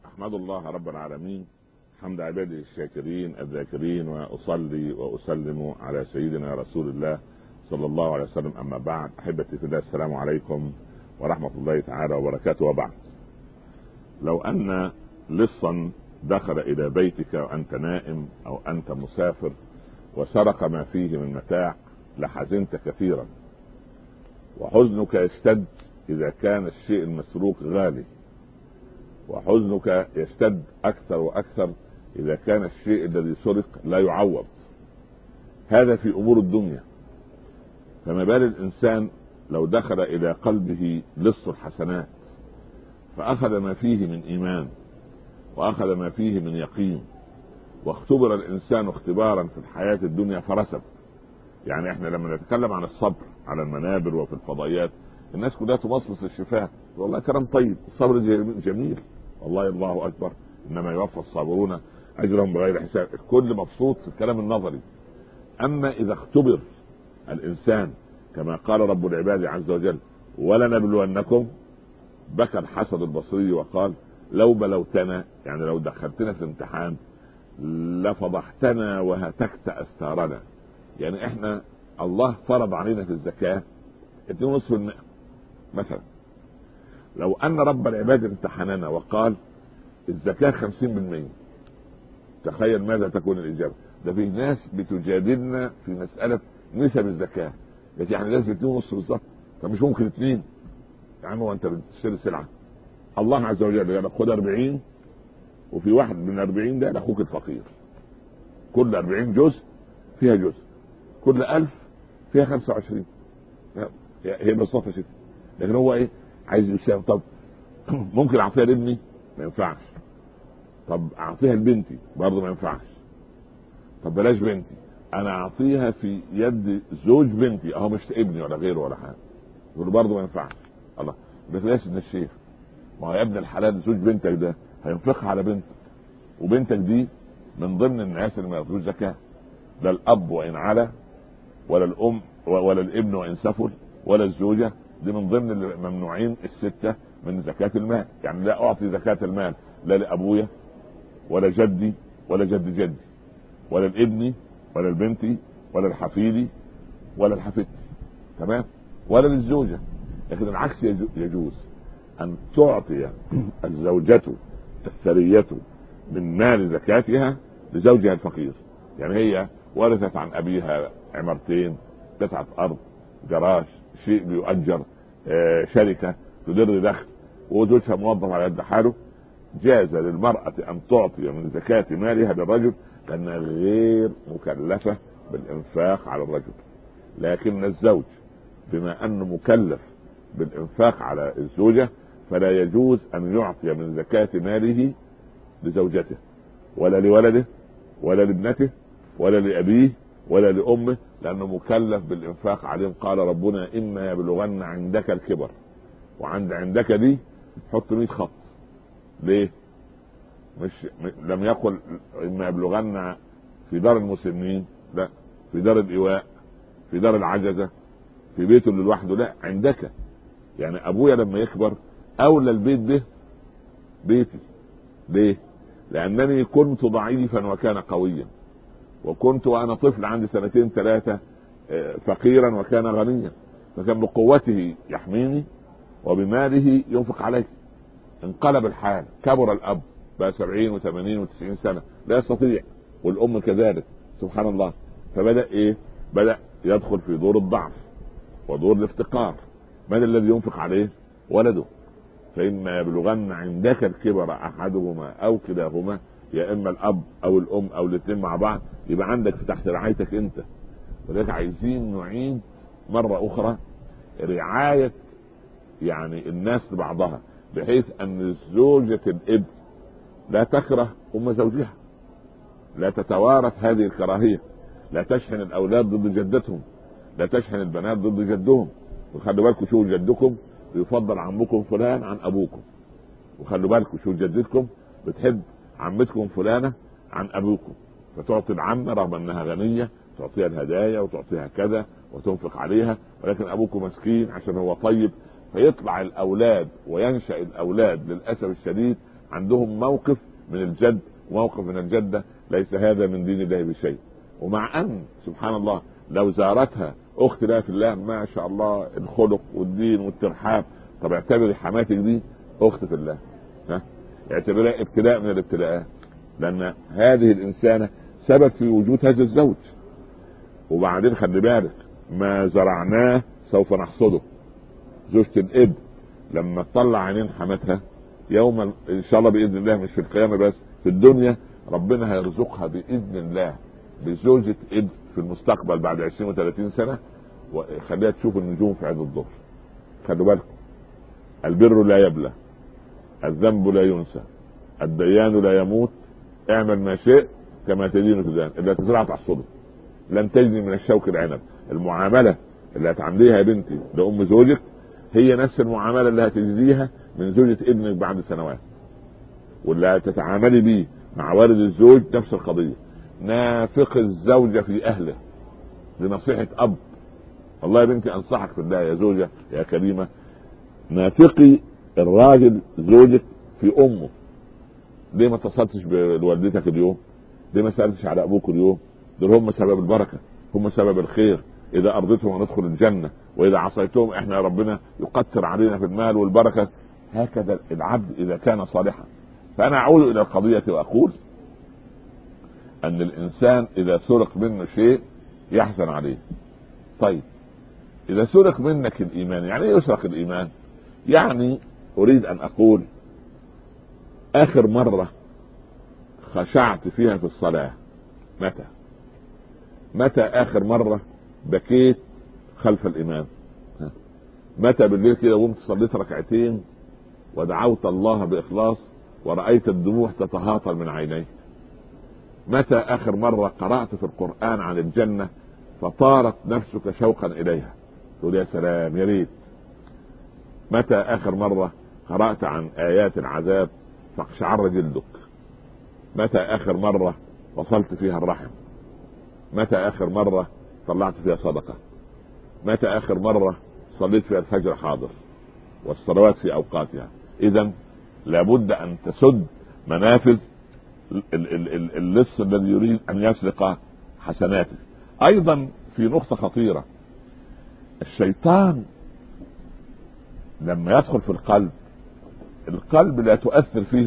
أحمد الله رب العالمين حمد عباده الشاكرين الذاكرين، وأصلي وأسلم على سيدنا رسول الله صلى الله عليه وسلم. أما بعد، أحبتي في الله، السلام عليكم ورحمة الله تعالى وبركاته. وبعد، لو أن لصا دخل إلى بيتك وأنت نائم أو أنت مسافر وسرق ما فيه من متاع لحزنت كثيرا، وحزنك يشتد إذا كان الشيء المسروق غالي، وحزنك يشتد أكثر وأكثر إذا كان الشيء الذي سرق لا يعوض. هذا في أمور الدنيا، فما بال الإنسان لو دخل إلى قلبه لص الحسنات فأخذ ما فيه من إيمان وأخذ ما فيه من يقين، واختبر الإنسان اختبارا في الحياة الدنيا فرسب. يعني احنا لما نتكلم عن الصبر على المنابر وفي الفضائيات، الناس كلها تمصمص الشفاه، والله كلام طيب، الصبر جميل، والله الله أكبر، إنما يوفى الصابرون أجرهم بغير حساب. الكل مبسوط في الكلام النظري. أما إذا اختبر الإنسان كما قال رب العباد عز وجل: ولنبلونكم، بكى الحسن البصري وقال: لو بلوتنا، يعني لو دخلتنا في امتحان لفضحتنا وهتكت أستارنا. يعني احنا الله فرض علينا في الزكاة 2.5% مثلا، لو أن رب العباد امتحننا وقال الزكاة 50%، تخيل ماذا تكون الإجابة. ده في ناس بتجادلنا في مسألة نسب الزكاة، لكن يعني لازم 2.5 بالظبط، فمش ممكن 2. يا عم، هو أنت بتشتري سلعة، الله عز وجل يعني خد 40، وفي واحد من 40 ده لأخوك الفقير، كل 40 جزء فيها جزء، كل 1000 فيها 25. هي بساطة شديدة، لكن هو ايه عايز يساوي. طب ممكن اعطيها لابني؟ ما ينفعش. طب اعطيها لبنتي؟ برضه ما ينفعش. طب بلاش بنتي، انا اعطيها في يد زوج بنتي، اهو مش ابني ولا غيره ولا حاجه، يقول برضه ما ينفعش. الله، بلاش من الشيخ، ما هو يا ابن الحلال زوج بنتك ده هينفقها على بنت، وبنتك دي من ضمن الناس اللي ما ياخدوش زكاه، لا الاب وان علا، ولا الام ولا الابن وان سفل، ولا الزوجه، دي من ضمن الممنوعين الستة من زكاة المال. يعني لا أعطي زكاة المال لا لأبويا ولا جدي ولا جد جدي ولا الابني ولا البنتي ولا الحفيدي ولا الحفيدتي، تمام، ولا للزوجة. لكن العكس يجوز، أن تعطي الزوجة الثرية من مال زكاتها لزوجها الفقير. يعني هي ورثت عن أبيها عمارتين، قطعة أرض، جراج، شيء بيؤجر، شركة تدر دخل، وزوجها موظف على قد حاله، جاز للمرأة أن تعطي من زكاة مالها للرجل، لأنها غير مكلفة بالإنفاق على الرجل. لكن الزوج بما أنه مكلف بالإنفاق على الزوجة، فلا يجوز أن يعطي من زكاة ماله لزوجته ولا لولده ولا لابنته ولا لأبيه ولا لأمه، لأنه مكلف بالإنفاق عليهم. قال ربنا: إما يبلغن عندك الكبر، عندك دي حط 100 خط. ليه؟ لم يقل إما يبلغن في دار المسنين، لا، في دار الإيواء، في دار العجزة، في بيته اللي لوحده، لا، عندك. يعني أبويا لما يكبر أولى البيت به بيتي. ليه؟ لأنني كنت ضعيفا وكان قويا، وكنت وأنا طفل عندي 2 3 فقيرا وكان غنيا، فكان بقوته يحميني وبماله ينفق عليه. انقلب الحال، كبر الأب بقى 70 و80 و90 سنة لا يستطيع، والأم كذلك، سبحان الله. فبدأ إيه؟ بدأ يدخل في دور الضعف ودور الافتقار. من الذي ينفق عليه؟ ولده. فإما يبلغن عندك الكبر أحدهما أو كلاهما، يا إما الأب أو الأم أو الاثنين مع بعض، يبقى عندك في تحت رعايتك أنت. ولذلك عايزين نعيد مرة أخرى رعاية يعني الناس لبعضها، بحيث أن زوجة الابن لا تكره أم زوجها، لا تتوارث هذه الكراهية، لا تشحن الأولاد ضد جدتهم، لا تشحن البنات ضد جدهم. وخلوا بالكم، شو جدكم يفضل عمكم فلان عن أبوكم، وخلوا بالكم شو جدتكم بتحب عمتكم فلانة عن أبوكم، فتعطي العمة رغم أنها غنية، تعطيها الهدايا وتعطيها كذا وتنفق عليها، ولكن أبوكم مسكين عشان هو طيب. فيطلع الأولاد وينشأ الأولاد للأسف الشديد عندهم موقف من الجد وموقف من الجدة. ليس هذا من دين الله بشيء. ومع أن سبحان الله لو زارتها أخت لها في الله ما شاء الله الخلق والدين والترحاب، طب اعتبري حماتك دي أخت في الله، اعتبرها ابتلاء من الابتلاءات، لأن هذه الإنسانة سبب في وجود هذا الزوج. وبعدين خلي بالك ما زرعناه سوف نحصده. زوجة الابن لما تطلع عينين حماتها يوما ان شاء الله باذن الله، مش في القيامه بس في الدنيا، ربنا هيرزقها باذن الله بزوجة ابن في المستقبل بعد 20 و30 سنه، وخليها تشوف النجوم في عيد الظهر. خلوا بالكم، البر لا يبلى، الذنب لا ينسى، الديان لا يموت، اعمل ما شئت كما تدين تدان، الا تزرع تحصده، لن تجني من الشوك العنب. المعامله اللي هتعمليها يا بنتي لام زوجك هي نفس المعامله اللي هتجزيها من زوجة ابنك بعد سنوات، واللي هتتعاملي بيه مع والد الزوج نفس القضيه. نافق الزوجه في اهله، لنصيحه اب. والله يا بنتي انصحك في الله يا زوجه يا كريمه، نافقي الراجل زوجك في امه. ليه ما اتصلتش بوالدتك اليوم؟ ليه ما سالتش على ابوك اليوم؟ دول هم سبب البركه، هم سبب الخير. اذا ارضيتهم ندخل الجنه، واذا عصيتهم احنا ربنا يقتر علينا في المال والبركه. هكذا العبد اذا كان صالحا. فانا اعود الى القضيه واقول ان الانسان اذا سرق منه شيء يحزن عليه. طيب اذا سرق منك الايمان، يعني ايه يسرق الايمان؟ يعني اريد ان اقول اخر مره خشعت فيها في الصلاه متى اخر مره بكيت خلف الامام؟ متى بالليل كده قمت صليت ركعتين ودعوت الله باخلاص ورأيت الدموع تتهاطل من عينيك؟ متى اخر مرة قرأت في القرآن عن الجنة فطارت نفسك شوقا اليها تقول يا سلام يا ريت؟ متى اخر مرة قرأت عن ايات العذاب فاقشعر جلدك؟ متى اخر مرة وصلت فيها الرحم؟ متى اخر مرة طلعت فيها صدقة؟ متى اخر مرة صليت فيها الفجر حاضر والصلوات في اوقاتها؟ اذا لابد ان تسد منافذ اللص الذي يريد ان يسرق حسناته. ايضا في نقطة خطيرة، الشيطان لما يدخل في القلب لا تؤثر فيه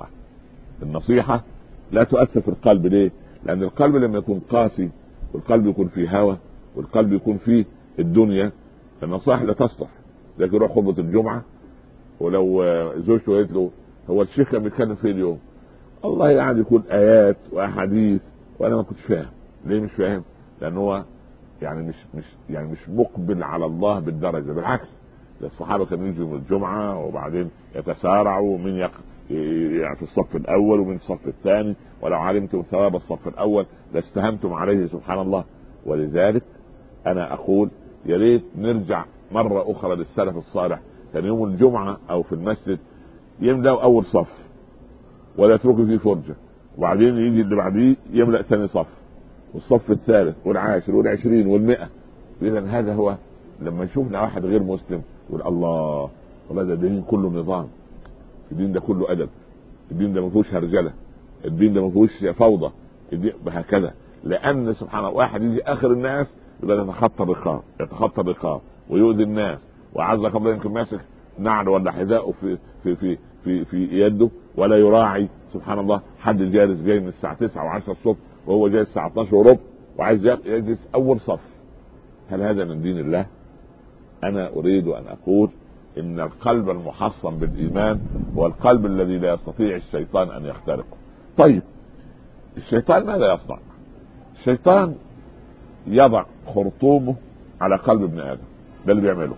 النصيحة لا تؤثر في القلب. ليه؟ لان القلب لما يكون قاسي والقلب يكون فيه هوى والقلب يكون فيه الدنيا، النصائح لا تصلح. لكن يروح خطبة الجمعة ولو زوجته قالت له هو الشيخ كان بيتكلم فيه اليوم، الله يعني يكون ايات واحاديث وانا ما كنتش فاهم. ليه مش فاهم؟ لان هو يعني مش مقبل على الله بالدرجة. بالعكس، الصحابة كانوا يجوا الجمعة وبعدين يتسارعوا من يعني في الصف الاول ومن الصف الثاني، ولو علمتم ثواب الصف الاول لاستهمتم عليه سبحان الله. ولذلك انا اقول يا ريت نرجع مرة اخرى للسلف الصالح. كان يوم الجمعة او في المسجد يملأ اول صف ولا يتركوا فيه فرجة، وبعدين يجي اللي بعديه يملأ ثاني صف والصف الثالث والعاشر والعشرين والمئة. اذا هذا هو لما يشوفنا واحد غير مسلم يقول الله والله ده الدين كله نظام، الدين ده كله ادب، الدين ده ما فيهوش هرجله، الدين ده ما فيهوش فوضى، هكذا. لان سبحان الله واحد يجي اخر الناس يبقى يتخطى الرقاب ويؤذي الناس، وعز قبل يمكن ماسك نعل ولا حذاءه في يده ولا يراعي سبحان الله حد جالس جاي من الساعه 9 و10 الصبح وهو جاي الساعه 12 وربع وعايز يجلس اول صف. هل هذا من دين الله؟ انا اريد ان اقول ان القلب المحصن بالايمان هو القلب الذي لا يستطيع الشيطان ان يخترقه. طيب الشيطان ماذا يصنع؟ الشيطان يضع خرطومه على قلب ابن ادم، ده اللي بيعمله.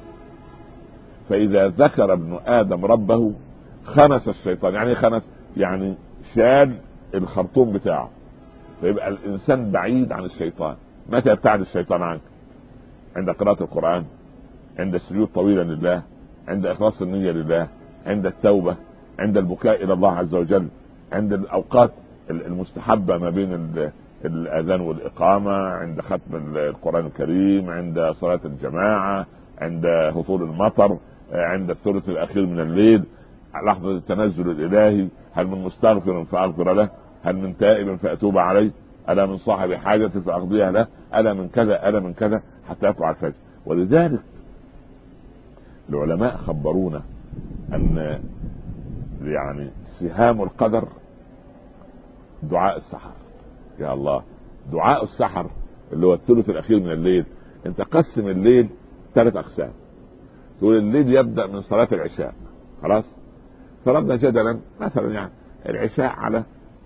فاذا ذكر ابن ادم ربه خنس الشيطان. يعني خنس يعني شال الخرطوم بتاعه، فيبقى الانسان بعيد عن الشيطان. متى يبتعد الشيطان عنك؟ عند قراءة القرآن، عند السجود طويلا لله، عند اخلاص النية لله، عند التوبة، عند البكاء الى الله عز وجل، عند الاوقات المستحبة ما بين الاذان والاقامة، عند ختم القرآن الكريم، عند صلاة الجماعة، عند هطول المطر، عند الثلث الاخير من الليل. لحظة التنزل الإلهي، هل من مستغفر فأغفر له، هل من تائب فأتوب عليه، ألا من صاحب حاجة فأقضيها له، ألا من كذا، ألا من كذا، حتى يطلع الفجر. ولذلك العلماء خبرونا أن يعني سهام القدر دعاء السحر. يا الله، دعاء السحر اللي هو الثلث الأخير من الليل. أنت قسم الليل 3 أقسام. تقول الليل يبدأ من صلاة العشاء، خلاص، فرضنا جدلا مثلا يعني العشاء على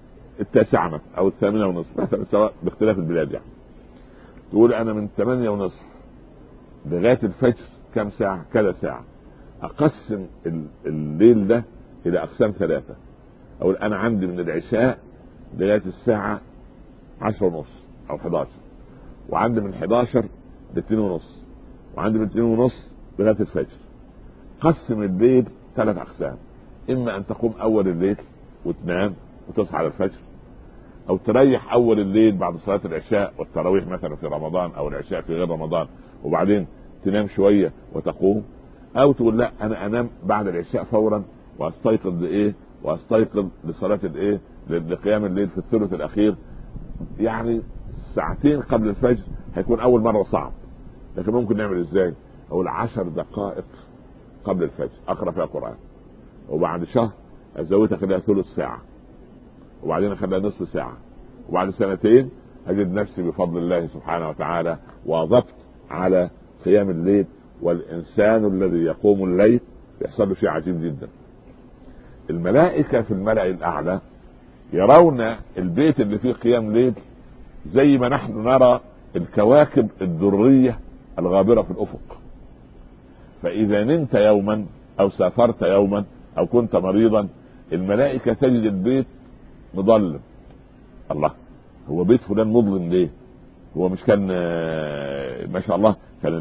9 أو 8:30 مثلا، سواء باختلاف البلاد يعني. تقول أنا من 8:30 لغاية الفجر كم ساعة؟ كذا ساعة. أقسم الليل ده إلى أقسام 3. أقول أنا عندي من العشاء لغاية الساعة 10:30 أو 11، وعندي من 11 ل2:30، وعندي من 2:30 لغاية الفجر. قسم الليل 3 أقسام. إما أن تقوم أول الليل وتنام وتصحى على الفجر، أو تريح أول الليل بعد صلاة العشاء والتراويح مثلا في رمضان أو العشاء في غير رمضان، وبعدين تنام شوية وتقوم. أو تقول لا، أنا أنام بعد العشاء فورا وأستيقظ لإيه؟ وأستيقظ لصلاة الإيه؟ لقيام الليل في الثلث الأخير، يعني ساعتين قبل الفجر. هيكون أول مرة صعب، لكن ممكن نعمل إزاي؟ أقول 10 دقائق قبل الفجر أقرأ فيها قرآن، وبعد شهر أزودها خليها ثلث ساعة، وبعدين أخليها نصف ساعة، وبعد 2 أجد نفسي بفضل الله سبحانه وتعالى واظبت على قيام الليل. والإنسان الذي يقوم الليل يحصل له شيء عجيب جدا. الملائكة في الملأ الأعلى يرون البيت اللي فيه قيام ليل زي ما نحن نرى الكواكب الدرية الغابرة في الأفق. فإذا نمت يوما أو سافرت يوما أو كنت مريضا، الملائكة تجد البيت مظلم. الله، هو بيت فلان مظلم ليه؟ هو مش كان ما شاء الله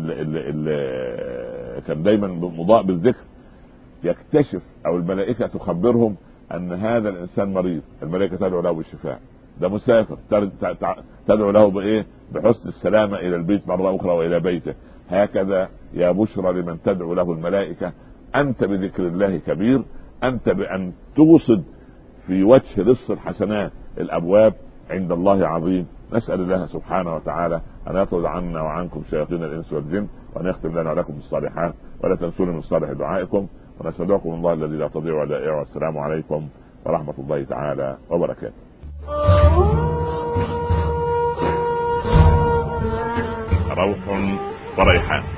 كان دايما مضاء بالذكر؟ يكتشف او الملائكه تخبرهم ان هذا الانسان مريض، الملائكه تدعو له بالشفاء. ده مسافر، تدعو له بايه؟ بحسن السلامه الى البيت مره اخرى والى بيته. هكذا يا بشرى لمن تدعو له الملائكه، انت بذكر الله كبير، انت بان توصد في وجه لص الحسنات الابواب عند الله عظيم. نسأل الله سبحانه وتعالى أن يطرد عنا وعنكم شياطين الإنس والجن، وأن يختم لنا ولكم بالصالحات، ولا تنسوني من صالح دعائكم، ونستودعكم الله الذي لا تضيع ودائعه. والسلام عليكم ورحمة الله تعالى وبركاته. روح وريحان.